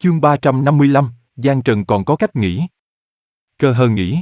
Chương 355, Giang Trần còn có cách nghĩ. Cơ hờ nghĩ.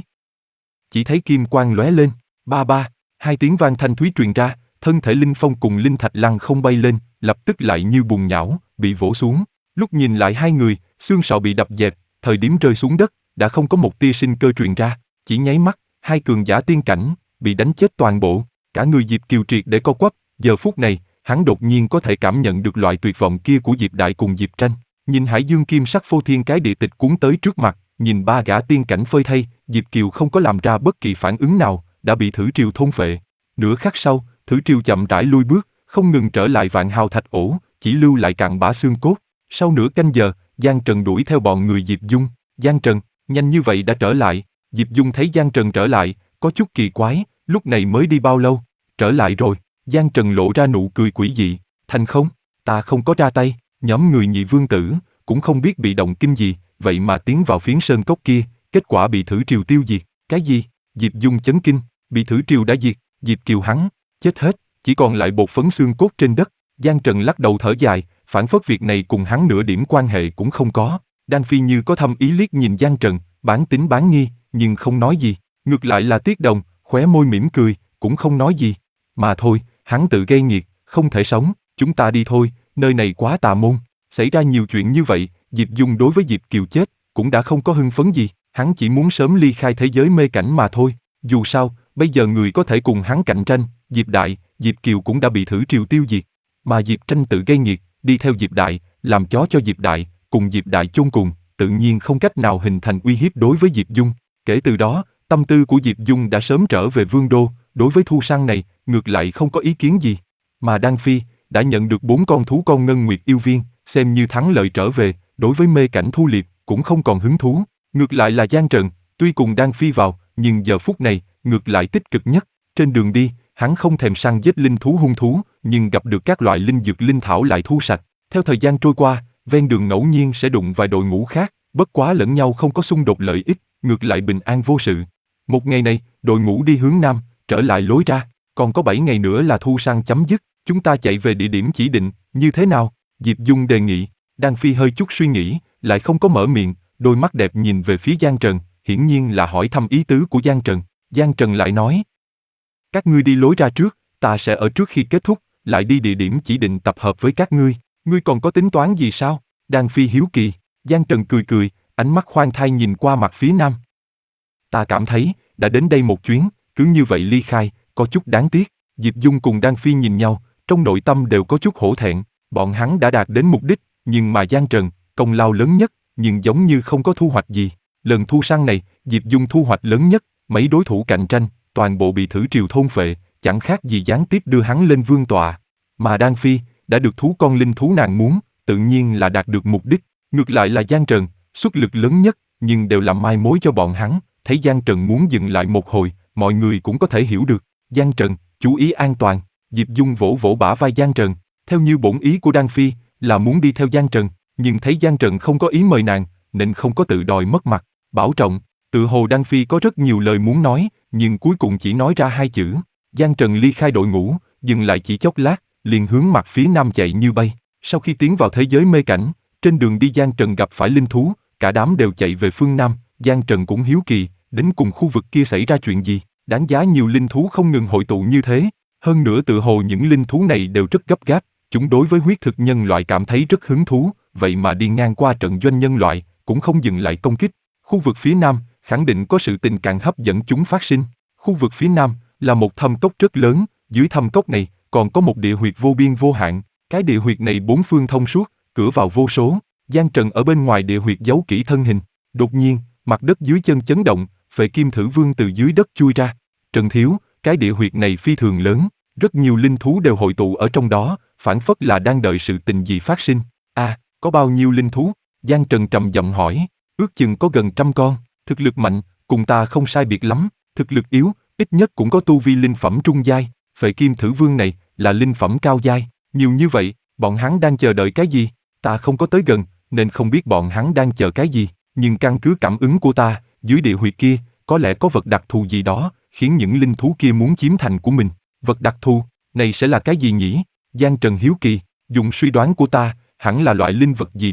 Chỉ thấy kim quang lóe lên, ba ba, hai tiếng vang thanh thúy truyền ra, thân thể Linh Phong cùng Linh Thạch lăng không bay lên, lập tức lại như bùn nhão, bị vỗ xuống. Lúc nhìn lại hai người, xương sọ bị đập dẹp, thời điểm rơi xuống đất, đã không có một tia sinh cơ truyền ra, chỉ nháy mắt, hai cường giả tiên cảnh, bị đánh chết toàn bộ, cả người Diệp Kiều triệt để co quắp, giờ phút này, hắn đột nhiên có thể cảm nhận được loại tuyệt vọng kia của Diệp Đại cùng Diệp Tranh. Nhìn Hải Dương Kim Sắc Phô Thiên cái địa tịch cuốn tới trước mặt, nhìn ba gã tiên cảnh phơi thay, Diệp Kiều không có làm ra bất kỳ phản ứng nào, đã bị Thử Triều thôn phệ. Nửa khắc sau, Thử Triều chậm rãi lui bước, không ngừng trở lại Vạn Hào Thạch ổ, chỉ lưu lại cặn bã xương cốt. Sau nửa canh giờ, Giang Trần đuổi theo bọn người Diệp Dung. Giang Trần, nhanh như vậy đã trở lại. Diệp Dung thấy Giang Trần trở lại, có chút kỳ quái, lúc này mới đi bao lâu? Trở lại rồi. Giang Trần lộ ra nụ cười quỷ dị. Thành không? Ta không có ra tay. Nhóm người Nhị Vương Tử cũng không biết bị động kinh gì, vậy mà tiến vào phiến sơn cốc kia, kết quả bị Thử Triều tiêu diệt. Cái gì? Diệp Dung chấn kinh, bị Thử Triều đã diệt, Diệp Kiều hắn chết hết, chỉ còn lại bột phấn xương cốt trên đất. Giang Trần lắc đầu thở dài, phản phất việc này cùng hắn nửa điểm quan hệ cũng không có. Đan Phi như có thâm ý liếc nhìn Giang Trần, bán tín bán nghi, nhưng không nói gì. Ngược lại là Tiết Đồng, khóe môi mỉm cười, cũng không nói gì. Mà thôi, hắn tự gây nghiệt, không thể sống, chúng ta đi thôi, nơi này quá tà môn. Xảy ra nhiều chuyện như vậy, Diệp Dung đối với Diệp Kiều chết, cũng đã không có hưng phấn gì, hắn chỉ muốn sớm ly khai thế giới mê cảnh mà thôi. Dù sao, bây giờ người có thể cùng hắn cạnh tranh, Diệp Đại, Diệp Kiều cũng đã bị Thử Triều tiêu diệt. Mà Diệp Tranh tự gây nghiệt, đi theo Diệp Đại, làm chó cho Diệp Đại, cùng Diệp Đại chôn cùng, tự nhiên không cách nào hình thành uy hiếp đối với Diệp Dung. Kể từ đó, tâm tư của Diệp Dung đã sớm trở về Vương Đô, đối với thu săn này, ngược lại không có ý kiến gì. Mà Đan Phi đã nhận được 4 con thú con ngân nguyệt yêu viên, xem như thắng lợi trở về, đối với mê cảnh thu liệp cũng không còn hứng thú. Ngược lại là Giang Trần, tuy cùng Đan Phi vào, nhưng giờ phút này, ngược lại tích cực nhất. Trên đường đi, hắn không thèm săn giết linh thú hung thú, nhưng gặp được các loại linh dược linh thảo lại thu sạch. Theo thời gian trôi qua, ven đường ngẫu nhiên sẽ đụng vài đội ngũ khác, bất quá lẫn nhau không có xung đột lợi ích, ngược lại bình an vô sự. Một ngày này, đội ngũ đi hướng nam, trở lại lối ra, còn có 7 ngày nữa là thu săn chấm dứt, chúng ta chạy về địa điểm chỉ định, như thế nào? Diệp Dung đề nghị. Đan Phi hơi chút suy nghĩ, lại không có mở miệng, đôi mắt đẹp nhìn về phía Giang Trần, hiển nhiên là hỏi thăm ý tứ của Giang Trần. Giang Trần lại nói, các ngươi đi lối ra trước, ta sẽ ở trước khi kết thúc, lại đi địa điểm chỉ định tập hợp với các ngươi. Ngươi còn có tính toán gì sao? Đan Phi hiếu kỳ. Giang Trần cười cười, ánh mắt khoan thai nhìn qua mặt phía nam. Ta cảm thấy, đã đến đây một chuyến, cứ như vậy ly khai, có chút đáng tiếc. Diệp Dung cùng Đan Phi nhìn nhau, trong nội tâm đều có chút hổ thẹn. Bọn hắn đã đạt đến mục đích, nhưng mà Giang Trần, công lao lớn nhất, nhưng giống như không có thu hoạch gì. Lần thu săn này, Diệp Dung thu hoạch lớn nhất, mấy đối thủ cạnh tranh, toàn bộ bị Thử Triều thôn phệ, chẳng khác gì gián tiếp đưa hắn lên vương tọa. Mà Đan Phi, đã được thú con linh thú nàng muốn, tự nhiên là đạt được mục đích. Ngược lại là Giang Trần, xuất lực lớn nhất, nhưng đều làm mai mối cho bọn hắn. Thấy Giang Trần muốn dừng lại một hồi, mọi người cũng có thể hiểu được. Giang Trần, chú ý an toàn. Diệp Dung vỗ vỗ bả vai Giang Trần. Theo như bổn ý của Đan Phi, là muốn đi theo Giang Trần, nhưng thấy Giang Trần không có ý mời nàng, nên không có tự đòi mất mặt. Bảo trọng. Tự hồ Đan Phi có rất nhiều lời muốn nói, nhưng cuối cùng chỉ nói ra 2 chữ. Giang Trần ly khai đội ngũ, dừng lại chỉ chốc lát, liền hướng mặt phía nam chạy như bay. Sau khi tiến vào thế giới mê cảnh, trên đường đi Giang Trần gặp phải linh thú, cả đám đều chạy về phương nam. Giang Trần cũng hiếu kỳ, đến cùng khu vực kia xảy ra chuyện gì, đáng giá nhiều linh thú không ngừng hội tụ như thế. Hơn nữa tự hồ những linh thú này đều rất gấp gáp, chúng đối với huyết thực nhân loại cảm thấy rất hứng thú, vậy mà đi ngang qua trận doanh nhân loại, cũng không dừng lại công kích. Khu vực phía nam, khẳng định có sự tình càng hấp dẫn chúng phát sinh. Khu vực phía nam, là một thâm cốc rất lớn, dưới thâm cốc này, còn có một địa huyệt vô biên vô hạn. Cái địa huyệt này 4 phương thông suốt, cửa vào vô số. Giang Trần ở bên ngoài địa huyệt giấu kỹ thân hình. Đột nhiên, mặt đất dưới chân chấn động, Phệ Kim Thử Vương từ dưới đất chui ra. Trần thiếu, cái địa huyệt này phi thường lớn, rất nhiều linh thú đều hội tụ ở trong đó, phảng phất là đang đợi sự tình gì phát sinh. Có bao nhiêu linh thú? Giang Trần trầm giọng hỏi. Ước chừng có gần 100 con, thực lực mạnh, cùng ta không sai biệt lắm, thực lực yếu, ít nhất cũng có tu vi linh phẩm trung giai. Phệ Kim Thử Vương này là linh phẩm cao giai, nhiều như vậy, bọn hắn đang chờ đợi cái gì? Ta không có tới gần, nên không biết bọn hắn đang chờ cái gì, nhưng căn cứ cảm ứng của ta, dưới địa huyệt kia, có lẽ có vật đặc thù gì đó, khiến những linh thú kia muốn chiếm thành của mình. Vật đặc thù, này sẽ là cái gì nhỉ? Giang Trần hiếu kỳ, dùng suy đoán của ta, hẳn là loại linh vật gì đó,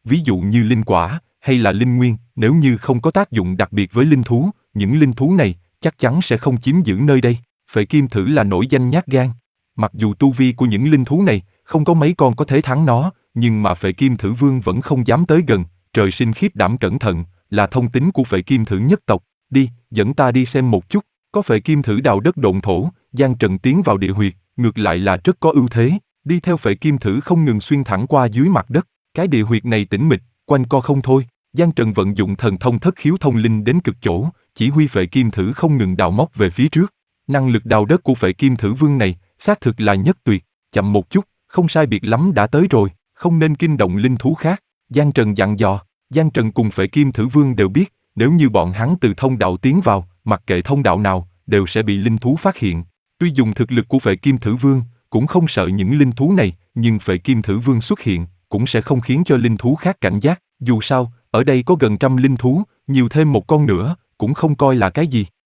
ví dụ như linh quả, hay là linh nguyên, nếu như không có tác dụng đặc biệt với linh thú, những linh thú này chắc chắn sẽ không chiếm giữ nơi đây. Phệ kim thử là nổi danh nhát gan. Mặc dù tu vi của những linh thú này không có mấy con có thể thắng nó, nhưng mà Phệ Kim Thử Vương vẫn không dám tới gần. Trời sinh khiếp đảm cẩn thận, là thông tính của Phệ Kim Thử nhất tộc. Đi, dẫn ta đi xem một chút. Có Phệ Kim Thử đào đất độn thổ, Giang Trần tiến vào địa huyệt, ngược lại là rất có ưu thế. Đi theo Phệ Kim Thử không ngừng xuyên thẳng qua dưới mặt đất. Cái địa huyệt này tĩnh mịch, quanh co không thôi. Giang Trần vận dụng thần thông thất khiếu thông linh đến cực chỗ, chỉ huy Phệ Kim Thử không ngừng đào móc về phía trước. Năng lực đào đất của Phệ Kim Thử Vương này, xác thực là nhất tuyệt. Chậm một chút, không sai biệt lắm đã tới rồi, không nên kinh động linh thú khác. Giang Trần dặn dò. Giang Trần cùng Phệ Kim Thử Vương đều biết, nếu như bọn hắn từ thông đạo tiến vào, mặc kệ thông đạo nào, đều sẽ bị linh thú phát hiện. Tuy dùng thực lực của Phệ Kim Thử Vương, cũng không sợ những linh thú này, nhưng Phệ Kim Thử Vương xuất hiện, cũng sẽ không khiến cho linh thú khác cảnh giác. Dù sao, ở đây có gần trăm linh thú, nhiều thêm một con nữa, cũng không coi là cái gì.